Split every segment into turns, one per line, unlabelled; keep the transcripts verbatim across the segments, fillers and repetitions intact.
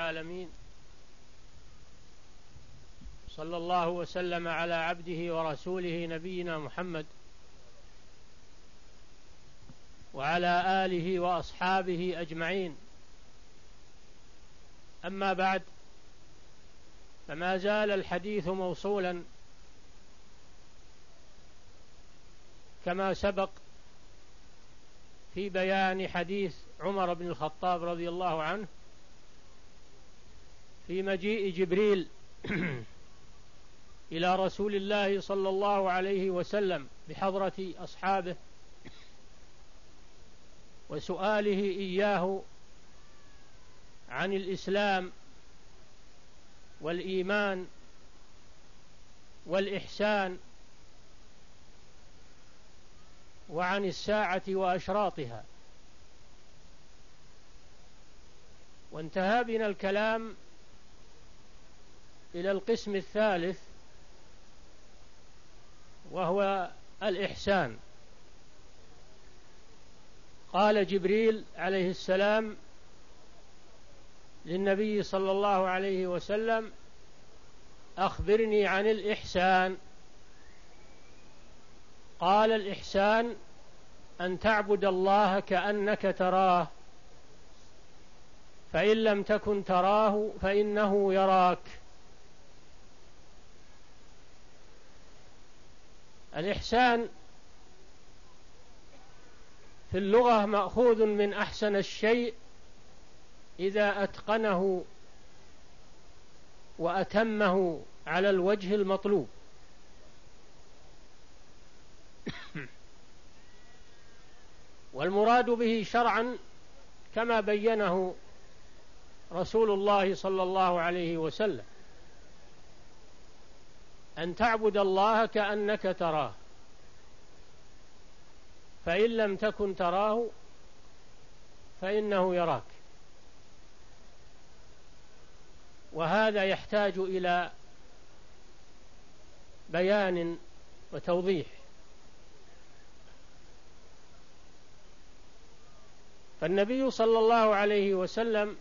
العالمين، صلى الله وسلم على عبده ورسوله نبينا محمد وعلى آله وأصحابه أجمعين. أما بعد، فما زال الحديث موصولا كما سبق في بيان حديث عمر بن الخطاب رضي الله عنه في مجيء جبريل إلى رسول الله صلى الله عليه وسلم بحضرة أصحابه وسؤاله إياه عن الإسلام والإيمان والإحسان وعن الساعة وأشراطها. وانتهى بنا الكلام إلى القسم الثالث، وهو الإحسان. قال جبريل عليه السلام للنبي صلى الله عليه وسلم: أخبرني عن الإحسان. قال: الإحسان أن تعبد الله كأنك تراه، فإن لم تكن تراه فإنه يراك. الإحسان في اللغة مأخوذ من أحسن الشيء إذا أتقنه وأتمه على الوجه المطلوب. والمراد به شرعا كما بينه رسول الله صلى الله عليه وسلم: أن تعبد الله كأنك تراه، فإن لم تكن تراه فإنه يراك. وهذا يحتاج إلى بيان وتوضيح. فالنبي صلى الله عليه وسلم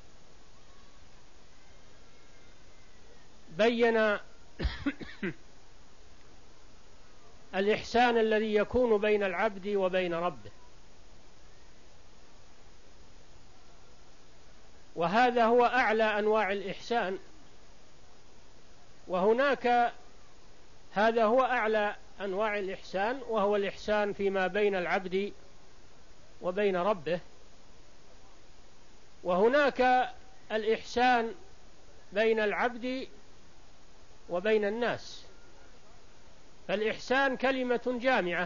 بين الإحسان الذي يكون بين العبد وبين ربه، وهذا هو أعلى أنواع الإحسان. وهناك هذا هو أعلى أنواع الإحسان، وهو الإحسان فيما بين العبد وبين ربه. وهناك الإحسان بين العبد وبين الناس. فالإحسان كلمة جامعة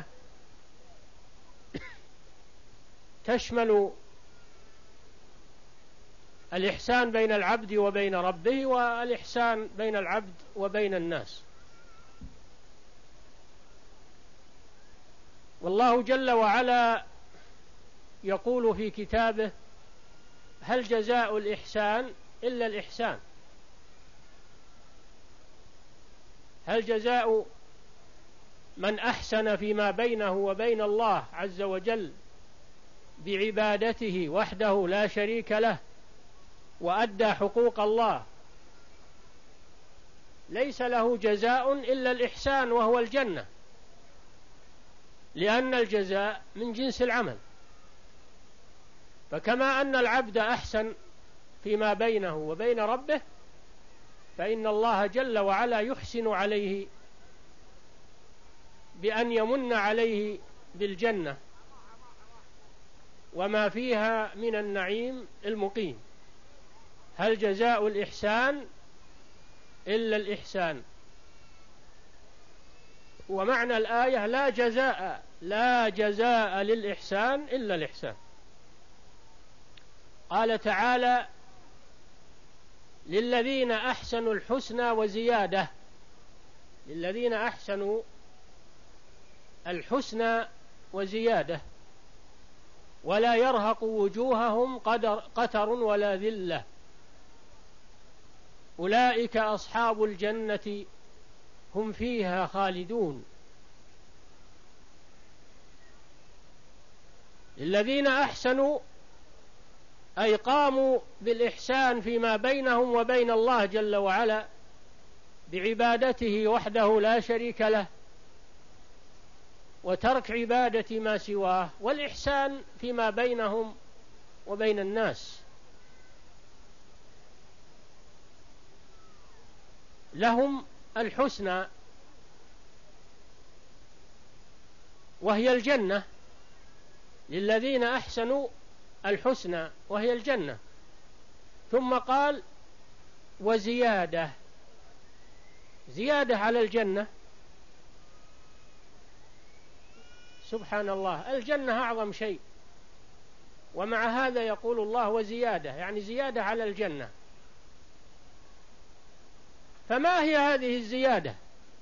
تشمل الإحسان بين العبد وبين ربه، والإحسان بين العبد وبين الناس. والله جل وعلا يقول في كتابه: هل جزاء الإحسان إلا الإحسان؟ هل جزاء من أحسن فيما بينه وبين الله عز وجل بعبادته وحده لا شريك له وأدى حقوق الله، ليس له جزاء إلا الإحسان وهو الجنة، لأن الجزاء من جنس العمل. فكما أن العبد أحسن فيما بينه وبين ربه، فإن الله جل وعلا يحسن عليه بأن يمن عليه بالجنة وما فيها من النعيم المقيم. هل جزاء الإحسان إلا الإحسان؟ ومعنى الآية: لا جزاء لا جزاء للإحسان إلا الإحسان. قال تعالى: للذين أحسنوا الحسنى وزيادة. للذين أحسنوا الحسنى وزيادة، ولا يرهق وجوههم قتر ولا ذلة، أولئك أصحاب الجنة هم فيها خالدون. للذين أحسنوا أي قاموا بالإحسان فيما بينهم وبين الله جل وعلا بعبادته وحده لا شريك له، وترك عبادة ما سواه، والإحسان فيما بينهم وبين الناس. لهم الحسنى وهي الجنة، للذين أحسنوا الحسنى وهي الجنة. ثم قال وزيادة، زيادة على الجنة. سبحان الله، الجنة أعظم شيء، ومع هذا يقول الله وزيادة، يعني زيادة على الجنة. فما هي هذه الزيادة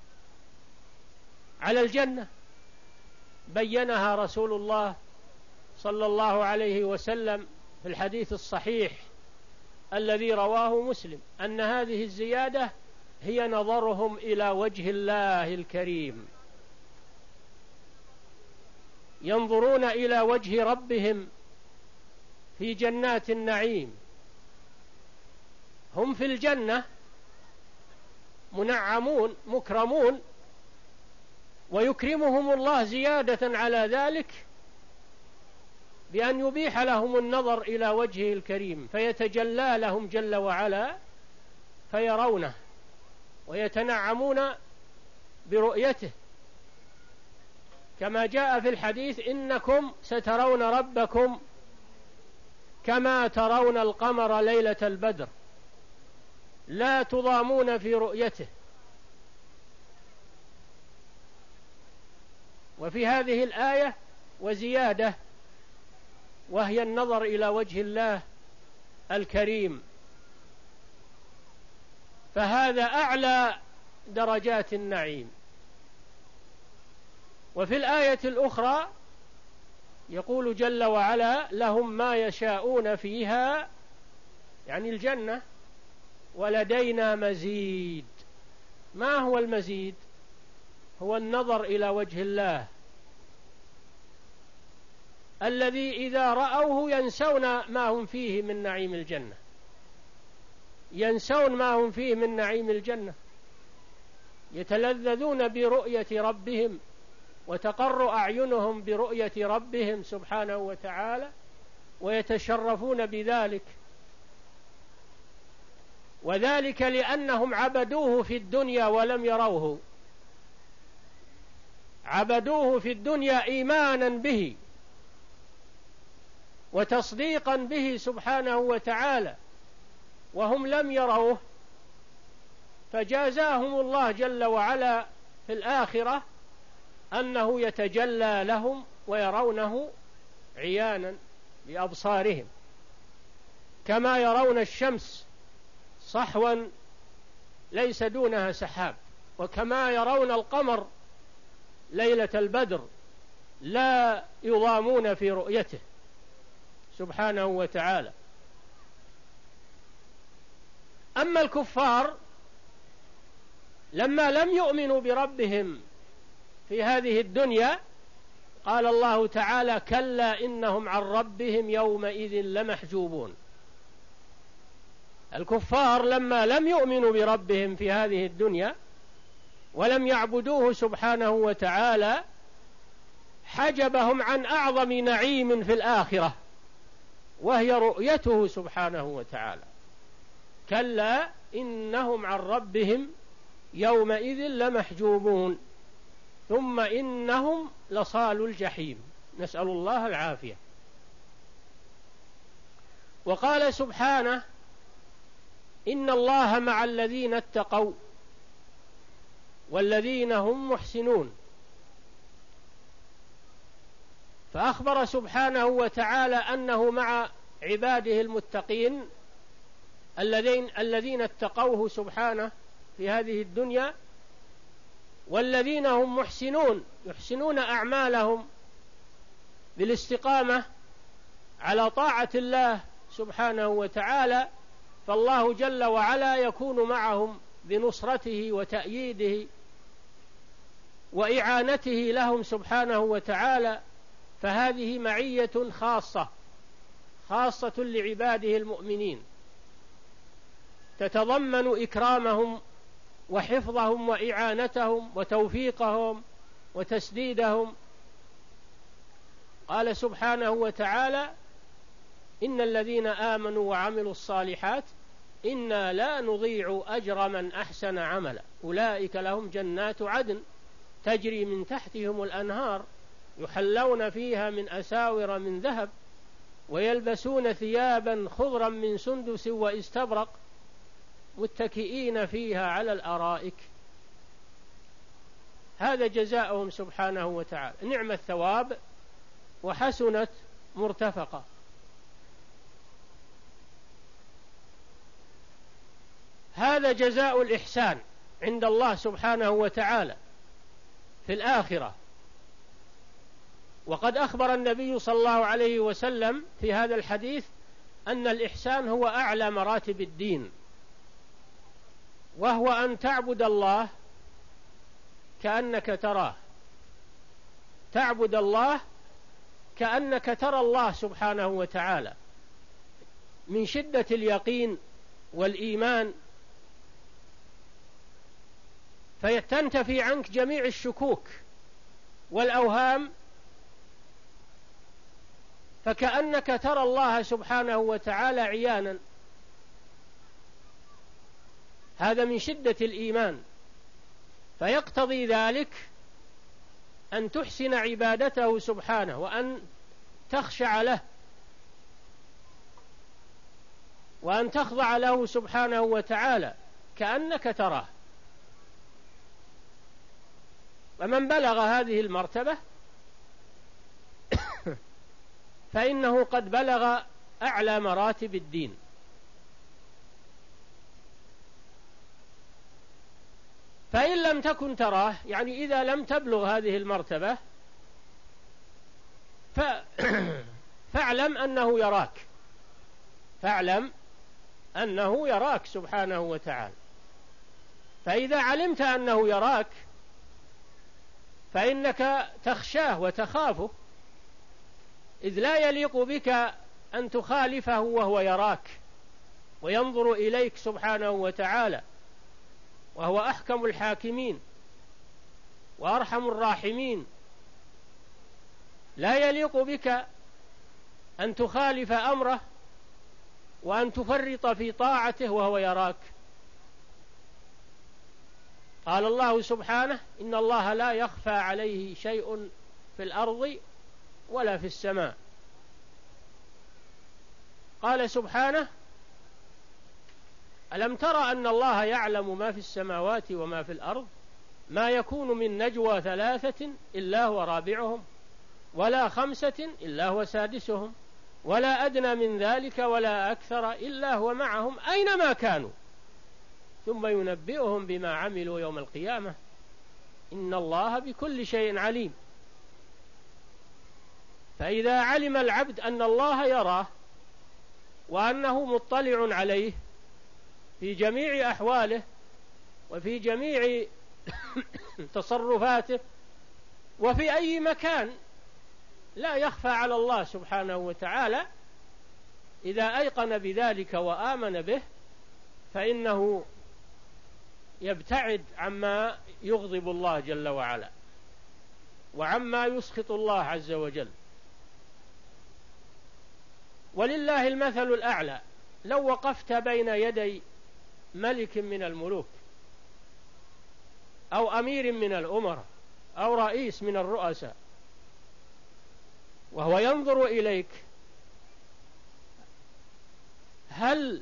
على الجنة؟ بينها رسول الله صلى الله عليه وسلم في الحديث الصحيح الذي رواه مسلم، أن هذه الزيادة هي نظرهم إلى وجه الله الكريم، ينظرون إلى وجه ربهم في جنات النعيم. هم في الجنة منعمون مكرمون، ويكرمهم الله زيادة على ذلك بأن يبيح لهم النظر إلى وجهه الكريم، فيتجلى لهم جل وعلا فيرونه ويتنعمون برؤيته، كما جاء في الحديث إنكم سترون ربكم كما ترون القمر ليلة البدر لا تضامون في رؤيته. وفي هذه الآية وزيادة، وهي النظر إلى وجه الله الكريم، فهذا أعلى درجات النعيم. وفي الآية الأخرى يقول جل وعلا لهم ما يشاءون فيها، يعني الجنة، ولدينا مزيد. ما هو المزيد؟ هو النظر إلى وجه الله الذي إذا رأوه ينسون ما هم فيه من نعيم الجنة، ينسون ما هم فيه من نعيم الجنة، يتلذذون برؤية ربهم وتقر أعينهم برؤية ربهم سبحانه وتعالى، ويتشرفون بذلك، وذلك لأنهم عبدوه في الدنيا ولم يروه، عبدوه في الدنيا إيمانا به وتصديقا به سبحانه وتعالى، وهم لم يروه، فجازاهم الله جل وعلا في الآخرة أنه يتجلى لهم ويرونه عيانا بأبصارهم، كما يرون الشمس صحوا ليس دونها سحاب، وكما يرون القمر ليلة البدر لا يضامون في رؤيته سبحانه وتعالى. أما الكفار لما لم يؤمنوا بربهم في هذه الدنيا قال الله تعالى كلا إنهم عن ربهم يومئذ لمحجوبون. الكفار لما لم يؤمنوا بربهم في هذه الدنيا ولم يعبدوه سبحانه وتعالى حجبهم عن أعظم نعيم في الآخرة، وهي رؤيته سبحانه وتعالى. كلا إنهم عن ربهم يومئذ لمحجوبون ثم إنهم لصالوا الجحيم، نسأل الله العافية. وقال سبحانه إن الله مع الذين اتقوا والذين هم محسنون، فأخبر سبحانه وتعالى أنه مع عباده المتقين الذين الذين اتقوه سبحانه في هذه الدنيا، والذين هم محسنون يحسنون أعمالهم بالاستقامة على طاعة الله سبحانه وتعالى، فالله جل وعلا يكون معهم بنصرته وتأييده وإعانته لهم سبحانه وتعالى، فهذه معية خاصة خاصة لعباده المؤمنين، تتضمن إكرامهم وحفظهم وإعانتهم وتوفيقهم وتسديدهم. قال سبحانه وتعالى: إن الذين آمنوا وعملوا الصالحات إنا لا نضيع أجر من أحسن عملا أولئك لهم جنات عدن تجري من تحتهم الأنهار يحلون فيها من أساور من ذهب ويلبسون ثيابا خضرا من سندس واستبرق متكئين فيها على الأرائك. هذا جزاؤهم سبحانه وتعالى، نعم الثواب وحسنت مرتفقة. هذا جزاء الإحسان عند الله سبحانه وتعالى في الآخرة. وقد أخبر النبي صلى الله عليه وسلم في هذا الحديث أن الإحسان هو أعلى مراتب الدين، وهو أن تعبد الله كأنك تراه، تعبد الله كأنك ترى الله سبحانه وتعالى، من شدة اليقين والإيمان، فيتنتفي عنك جميع الشكوك والأوهام، فكأنك ترى الله سبحانه وتعالى عيانا. هذا من شدة الإيمان، فيقتضي ذلك أن تحسن عبادته سبحانه وأن تخشع له وأن تخضع له سبحانه وتعالى كأنك تراه. ومن بلغ هذه المرتبة فإنه قد بلغ أعلى مراتب الدين. فإن لم تكن تراه، يعني إذا لم تبلغ هذه المرتبة، ف... فاعلم أنه يراك، فاعلم أنه يراك سبحانه وتعالى. فإذا علمت أنه يراك فإنك تخشاه وتخافه، إذ لا يليق بك أن تخالفه وهو يراك وينظر إليك سبحانه وتعالى، وهو أحكم الحاكمين وأرحم الراحمين. لا يليق بك أن تخالف أمره وأن تفرط في طاعته وهو يراك. قال الله سبحانه: إن الله لا يخفى عليه شيء في الأرض ولا في السماء. قال سبحانه: ألم ترى أن الله يعلم ما في السماوات وما في الأرض ما يكون من نجوى ثلاثة إلا هو رابعهم ولا خمسة إلا هو سادسهم ولا أدنى من ذلك ولا أكثر إلا هو معهم أينما كانوا ثم ينبئهم بما عملوا يوم القيامة إن الله بكل شيء عليم. فإذا علم العبد أن الله يراه وأنه مطلع عليه في جميع أحواله وفي جميع تصرفاته وفي أي مكان، لا يخفى على الله سبحانه وتعالى، إذا أيقن بذلك وآمن به فإنه يبتعد عما يغضب الله جل وعلا وعما يسخط الله عز وجل. ولله المثل الأعلى. لو وقفت بين يدي ملك من الملوك أو أمير من الأمراء أو رئيس من الرؤساء وهو ينظر إليك، هل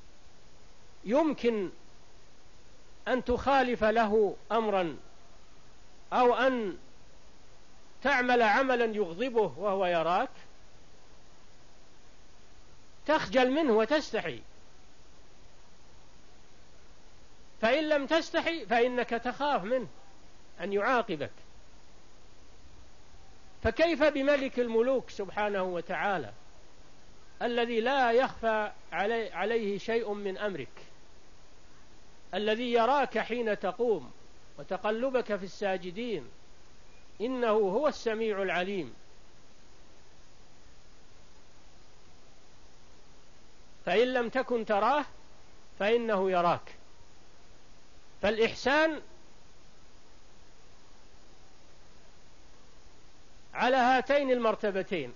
يمكن أن تخالف له أمرا أو أن تعمل عملا يغضبه وهو يراك؟ تخجل منه وتستحي. فإن لم تستحي فإنك تخاف منه أن يعاقبك. فكيف بملك الملوك سبحانه وتعالى الذي لا يخفى علي عليه شيء من أمرك، الذي يراك حين تقوم وتقلبك في الساجدين، إنه هو السميع العليم. فإن لم تكن تراه فإنه يراك. فالإحسان على هاتين المرتبتين.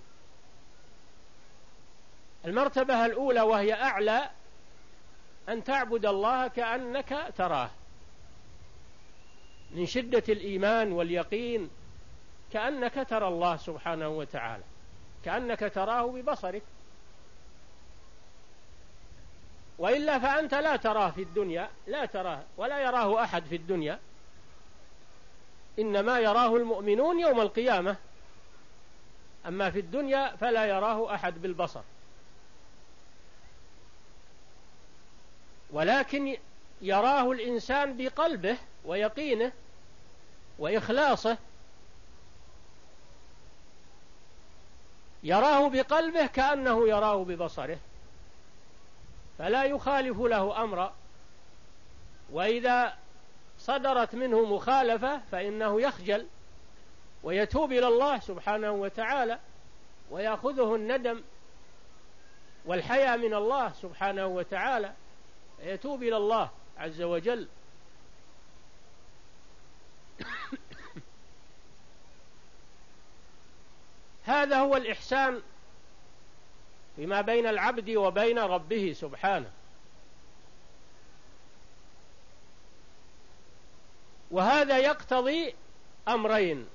المرتبة الأولى وهي أعلى أن تعبد الله كأنك تراه، من شدة الإيمان واليقين، كأنك ترى الله سبحانه وتعالى، كأنك تراه ببصرك. وإلا فأنت لا تراه في الدنيا، لا تراه ولا يراه أحد في الدنيا، إنما يراه المؤمنون يوم القيامة، أما في الدنيا فلا يراه أحد بالبصر. ولكن يراه الإنسان بقلبه ويقينه وإخلاصه، يراه بقلبه كأنه يراه ببصره، فلا يخالف له أمرا. وإذا صدرت منه مخالفة فإنه يخجل ويتوب إلى الله سبحانه وتعالى، ويأخذه الندم والحياء من الله سبحانه وتعالى، يتوب إلى الله عز وجل. هذا هو الإحسان فيما بين العبد وبين ربه سبحانه. وهذا يقتضي أمرين: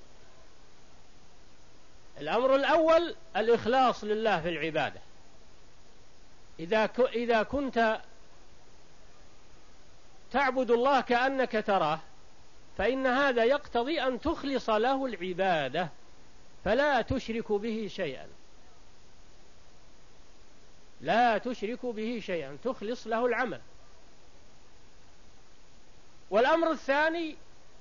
الأمر الأول الإخلاص لله في العبادة. إذا إذا كنت تعبد الله كأنك تراه فإن هذا يقتضي أن تخلص له العبادة، فلا تشرك به شيئا، لا تشرك به شيئا، تخلص له العمل. والأمر الثاني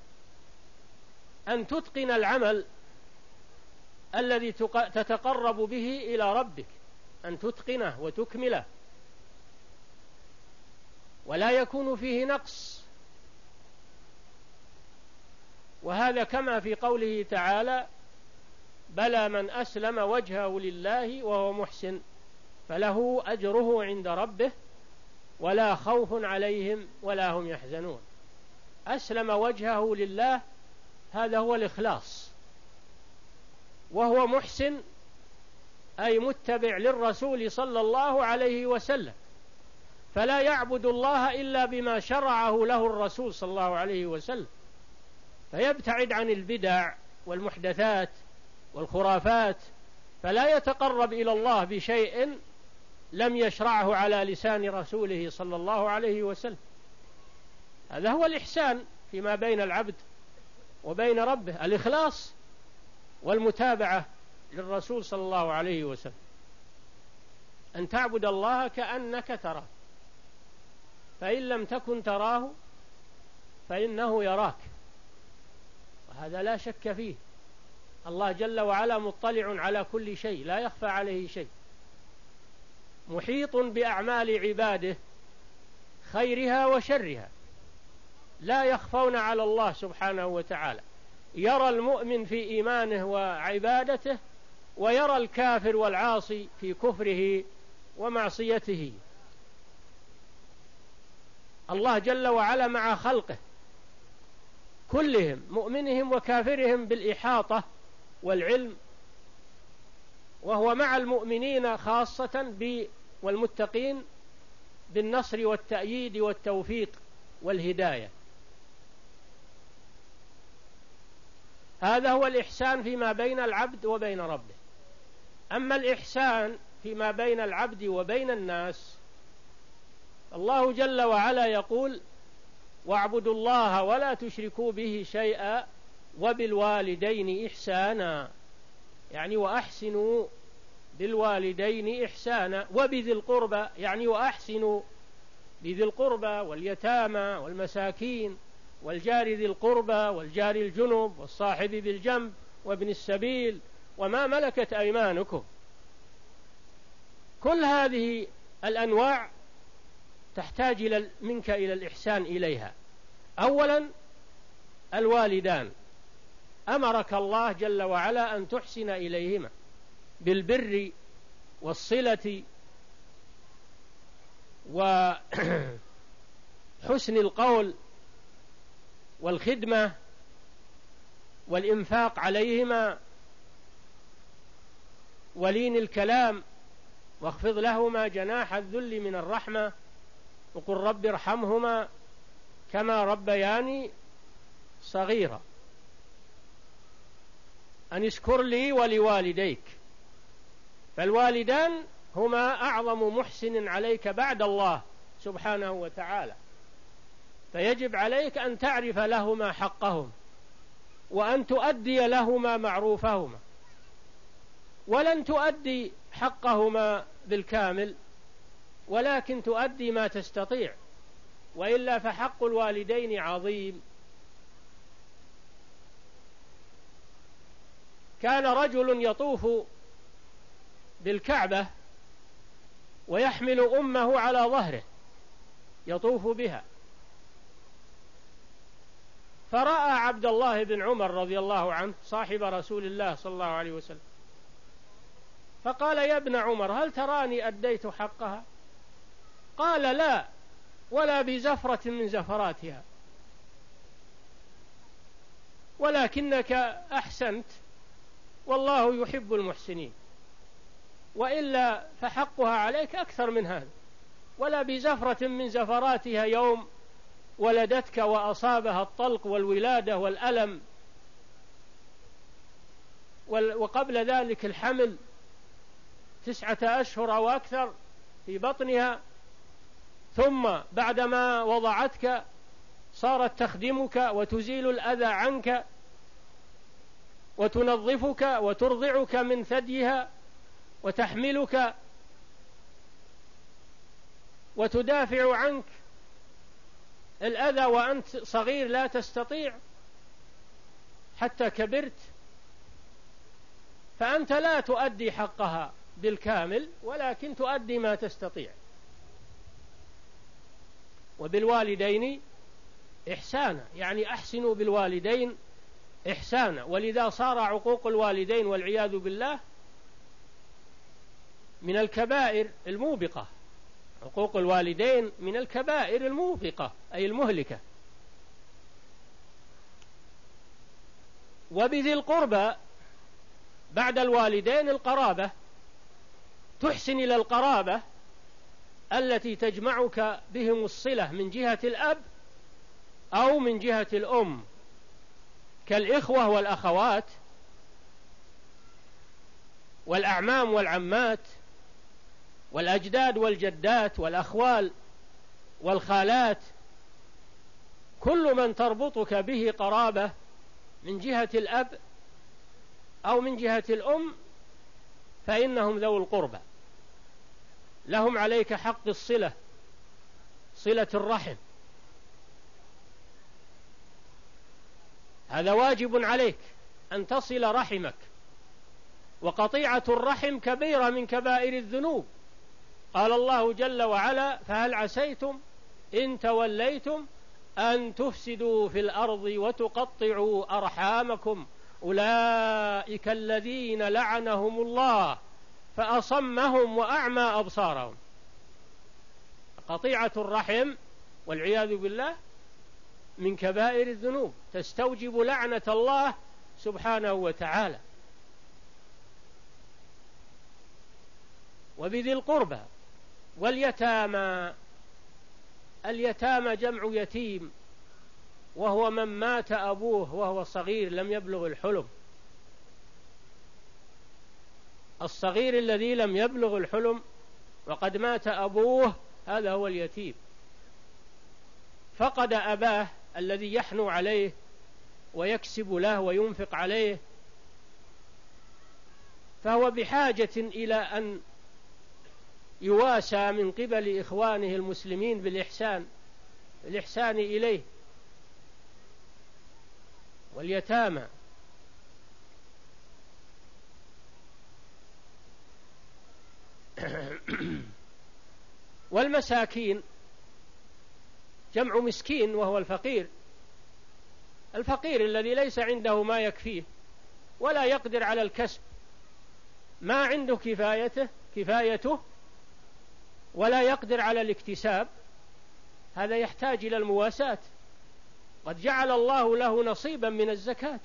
أن تتقن العمل الذي تتقرب به إلى ربك، أن تتقنه وتكمله ولا يكون فيه نقص. وهذا كما في قوله تعالى: بلى من أسلم وجهه لله وهو محسن فله أجره عند ربه ولا خوف عليهم ولا هم يحزنون. أسلم وجهه لله، هذا هو الإخلاص، وهو محسن أي متبع للرسول صلى الله عليه وسلم، فلا يعبد الله إلا بما شرعه له الرسول صلى الله عليه وسلم، فيبتعد عن البدع والمحدثات والخرافات، فلا يتقرب إلى الله بشيء لم يشرعه على لسان رسوله صلى الله عليه وسلم. هذا هو الإحسان فيما بين العبد وبين ربه، الإخلاص والمتابعة للرسول صلى الله عليه وسلم، أن تعبد الله كأنك تراه، فإن لم تكن تراه فإنه يراك، وهذا لا شك فيه. الله جل وعلا مطلع على كل شيء، لا يخفى عليه شيء، محيط بأعمال عباده خيرها وشرها، لا يخفون على الله سبحانه وتعالى. يرى المؤمن في إيمانه وعبادته، ويرى الكافر والعاصي في كفره ومعصيته. الله جل وعلا مع خلقه كلهم، مؤمنهم وكافرهم، بالإحاطة والعلم، وهو مع المؤمنين خاصة والمتقين بالنصر والتأييد والتوفيق والهداية. هذا هو الإحسان فيما بين العبد وبين ربه. أما الإحسان فيما بين العبد وبين الناس، الله جل وعلا يقول: واعبدوا الله ولا تشركوا به شيئا وبالوالدين إحسانا، يعني وأحسنوا بالوالدين إحسانا، وبذي القربى يعني وأحسنوا بذي القربى واليتامى والمساكين والجار ذي القربى والجار الجنب والصاحب بالجنب وابن السبيل وما ملكت أيمانكم. كل هذه الأنواع تحتاج منك إلى الإحسان إليها. أولا الوالدان، أمرك الله جل وعلا أن تحسن إليهما بالبر والصلة وحسن القول والخدمة والإنفاق عليهما ولين الكلام، واخفض لهما جناح الذل من الرحمة وقل رب ارحمهما كما ربياني صغيرا. أن اشكر لي ولوالديك، فالوالدان هما أعظم محسن عليك بعد الله سبحانه وتعالى، فيجب عليك أن تعرف لهما حقهم وأن تؤدي لهما معروفهما، ولن تؤدي حقهما بالكامل ولكن تؤدي ما تستطيع، وإلا فحق الوالدين عظيم. كان رجل يطوف بالكعبة ويحمل أمه على ظهره يطوف بها، فرأى عبد الله بن عمر رضي الله عنه صاحب رسول الله صلى الله عليه وسلم، فقال: يا ابن عمر، هل تراني أديت حقها؟ قال: لا، ولا بزفرة من زفراتها، ولكنك أحسنت والله يحب المحسنين، وإلا فحقها عليك أكثر من هذا. ولا بزفرة من زفراتها يوم ولدتك وأصابها الطلق والولادة والألم، وقبل ذلك الحمل تسعة أشهر أو أكثر في بطنها، ثم بعدما وضعتك صارت تخدمك وتزيل الأذى عنك وتنظفك وترضعك من ثديها وتحملك وتدافع عنك الأذى وأنت صغير لا تستطيع حتى كبرت، فأنت لا تؤدي حقها بالكامل ولكن تؤدي ما تستطيع. وبالوالدين إحسانا، يعني أحسنوا بالوالدين إحسانا، ولذا صار عقوق الوالدين والعياذ بالله من الكبائر الموبقة. عقوق الوالدين من الكبائر الموبقة أي المهلكة. وبذي القربى بعد الوالدين القرابة، تحسن إلى القرابة التي تجمعك بهم الصلة من جهة الأب أو من جهة الأم، كالإخوة والأخوات والأعمام والعمات والأجداد والجدات والأخوال والخالات، كل من تربطك به قرابة من جهة الأب أو من جهة الأم فإنهم ذو القربى، لهم عليك حق الصلة، صلة الرحم، هذا واجب عليك أن تصل رحمك. وقطيعة الرحم كبيرة من كبائر الذنوب. قال الله جل وعلا: فهل عسيتم إن توليتم أن تفسدوا في الأرض وتقطعوا أرحامكم أولئك الذين لعنهم الله فأصمهم وأعمى أبصارهم. قطيعة الرحم والعياذ بالله من كبائر الذنوب، تستوجب لعنة الله سبحانه وتعالى. وبذي القربى واليتامى، اليتامى جمع يتيم، وهو من مات أبوه وهو صغير لم يبلغ الحلم. الصغير الذي لم يبلغ الحلم وقد مات أبوه هذا هو اليتيم، فقد أباه الذي يحنو عليه ويكسب له وينفق عليه، فهو بحاجة إلى أن يواسى من قبل إخوانه المسلمين بالإحسان الإحسان إليه. واليتامى والمساكين جمع مسكين وهو الفقير، الفقير الذي ليس عنده ما يكفيه ولا يقدر على الكسب، ما عنده كفايته كفايته ولا يقدر على الاكتساب، هذا يحتاج إلى المواساة. قد جعل الله له نصيبا من الزكاة،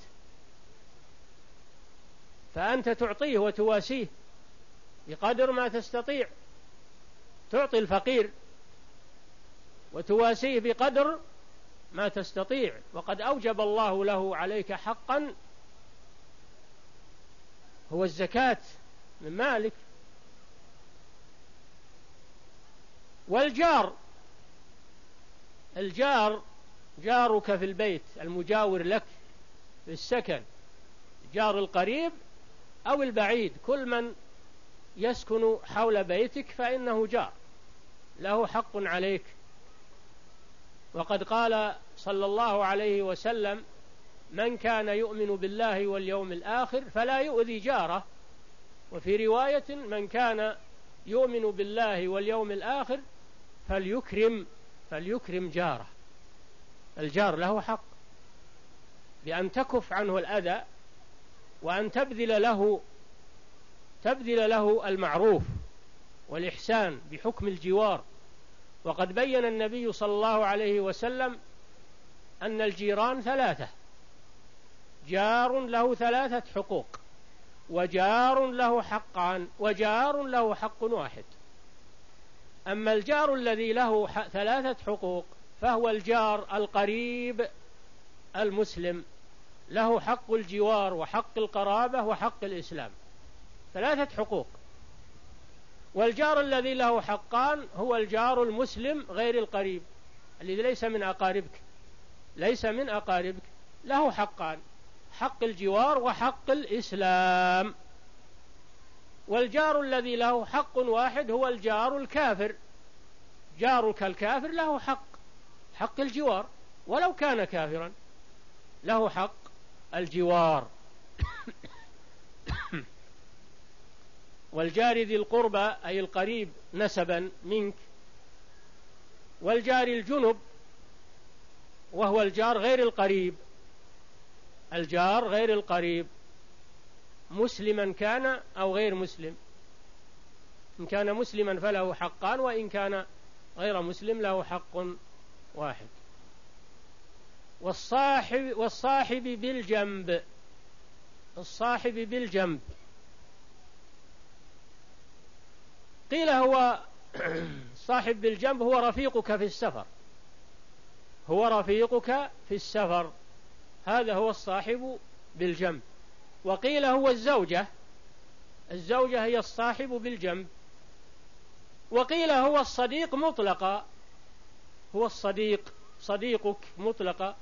فأنت تعطيه وتواسيه بقدر ما تستطيع، تعطي الفقير وتواسيه بقدر ما تستطيع، وقد أوجب الله له عليك حقا هو الزكاة من مالك. والجار، الجار جارك في البيت المجاور لك في السكن، جار القريب أو البعيد، كل من يسكن حول بيتك فإنه جار له حق عليك. وقد قال صلى الله عليه وسلم: من كان يؤمن بالله واليوم الآخر فلا يؤذي جاره. وفي رواية: من كان يؤمن بالله واليوم الآخر فليكرم فليكرم جاره. الجار له حق بأن تكف عنه الأذى، وأن تبذل له تبذل له المعروف والإحسان بحكم الجوار. وقد بين النبي صلى الله عليه وسلم أن الجيران ثلاثة: جار له ثلاثة حقوق، وجار له حقان، وجار له حق واحد. أما الجار الذي له ثلاثة حقوق فهو الجار القريب المسلم، له حق الجوار وحق القرابة وحق الإسلام، ثلاثة حقوق. والجار الذي له حقان هو الجار المسلم غير القريب الذي ليس من أقاربك ليس من أقاربك له حقان: حق الجوار وحق الإسلام. والجار الذي له حق واحد هو الجار الكافر. جارك الكافر له حق حق الجوار ولو كان كافرا، له حق الجوار. والجار ذي القربى أي القريب نسبا منك. والجار الجنب وهو الجار غير القريب، الجار غير القريب مسلما كان أو غير مسلم. إن كان مسلما فله حقان، وإن كان غير مسلم له حق واحد. والصاحب والصاحب بالجنب، الصاحب بالجنب قيل هو صاحب بالجنب هو رفيقك في السفر، هو رفيقك في السفر، هذا هو الصاحب بالجنب. وقيل هو الزوجة، الزوجة هي الصاحب بالجنب. وقيل هو الصديق مطلقا، هو الصديق صديقك مطلقا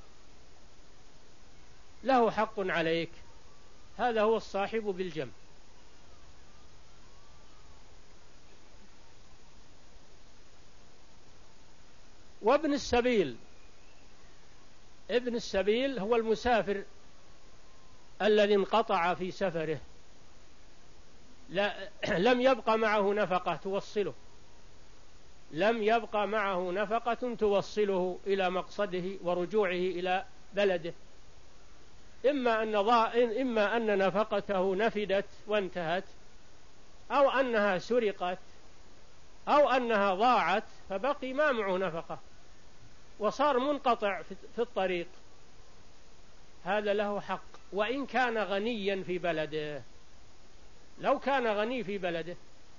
له حق عليك، هذا هو الصاحب بالجنب. وابن السبيل، ابن السبيل هو المسافر الذي انقطع في سفره، لا لم يبقى معه نفقة توصله لم يبقى معه نفقة توصله إلى مقصده ورجوعه إلى بلده، إما أن ضاء إما أن نفقته نفدت وانتهت، أو أنها سرقت، أو أنها ضاعت فبقي ما معه نفقة وصار منقطع في الطريق، هذا له حق وإن كان غنيا في بلده. لو كان غني في بلده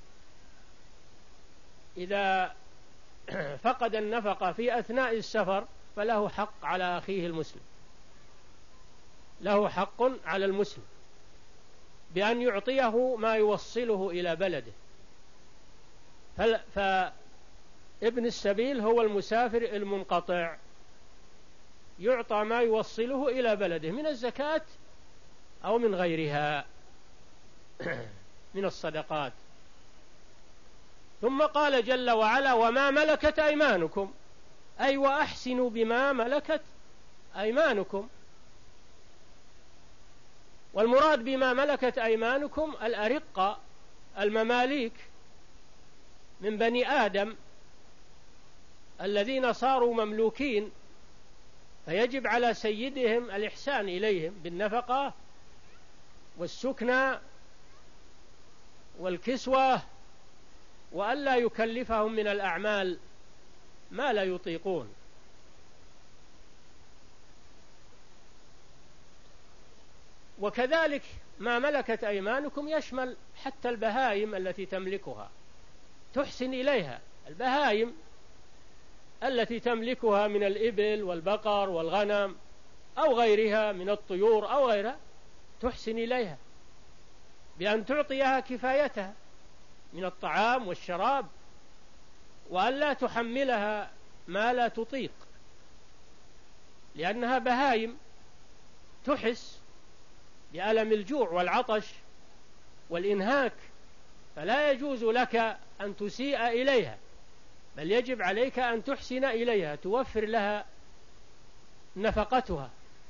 إذا فقد النفقة في أثناء السفر فله حق على أخيه المسلم، له حق على المسلم بأن يعطيه ما يوصله إلى بلده. فابن السبيل هو المسافر المنقطع، يعطى ما يوصله إلى بلده من الزكاة أو من غيرها من الصدقات. ثم قال جل وعلا: وما ملكت أيمانكم، أي وأحسنوا بما ملكت أيمانكم. والمراد بما ملكت أيمانكم الأرقة المماليك من بني آدم الذين صاروا مملوكين، فيجب على سيدهم الإحسان إليهم بالنفقة والسكنى والكسوة وألا يكلفهم من الأعمال ما لا يطيقون. وكذلك ما ملكت أيمانكم يشمل حتى البهائم التي تملكها، تحسن إليها. البهائم التي تملكها من الإبل والبقر والغنم أو غيرها من الطيور أو غيرها، تحسن إليها بأن تعطيها كفايتها من الطعام والشراب، وأن لا تحملها ما لا تطيق، لأنها بهائم تحس بألم الجوع والعطش والإنهاك، فلا يجوز لك أن تسيء إليها، بل يجب عليك أن تحسن إليها، توفر لها نفقتها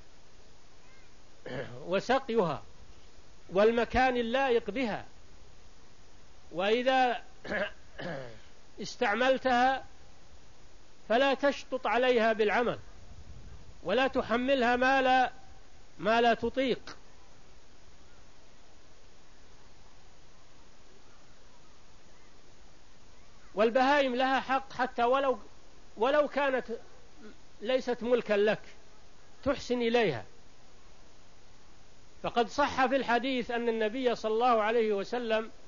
وسقيها والمكان اللائق بها. وإذا استعملتها فلا تشطط عليها بالعمل، ولا تحملها ما لا, ما لا تطيق. والبهائم لها حق حتى ولو, ولو كانت ليست ملكا لك، تحسن إليها. فقد صح في الحديث أن النبي صلى الله عليه وسلم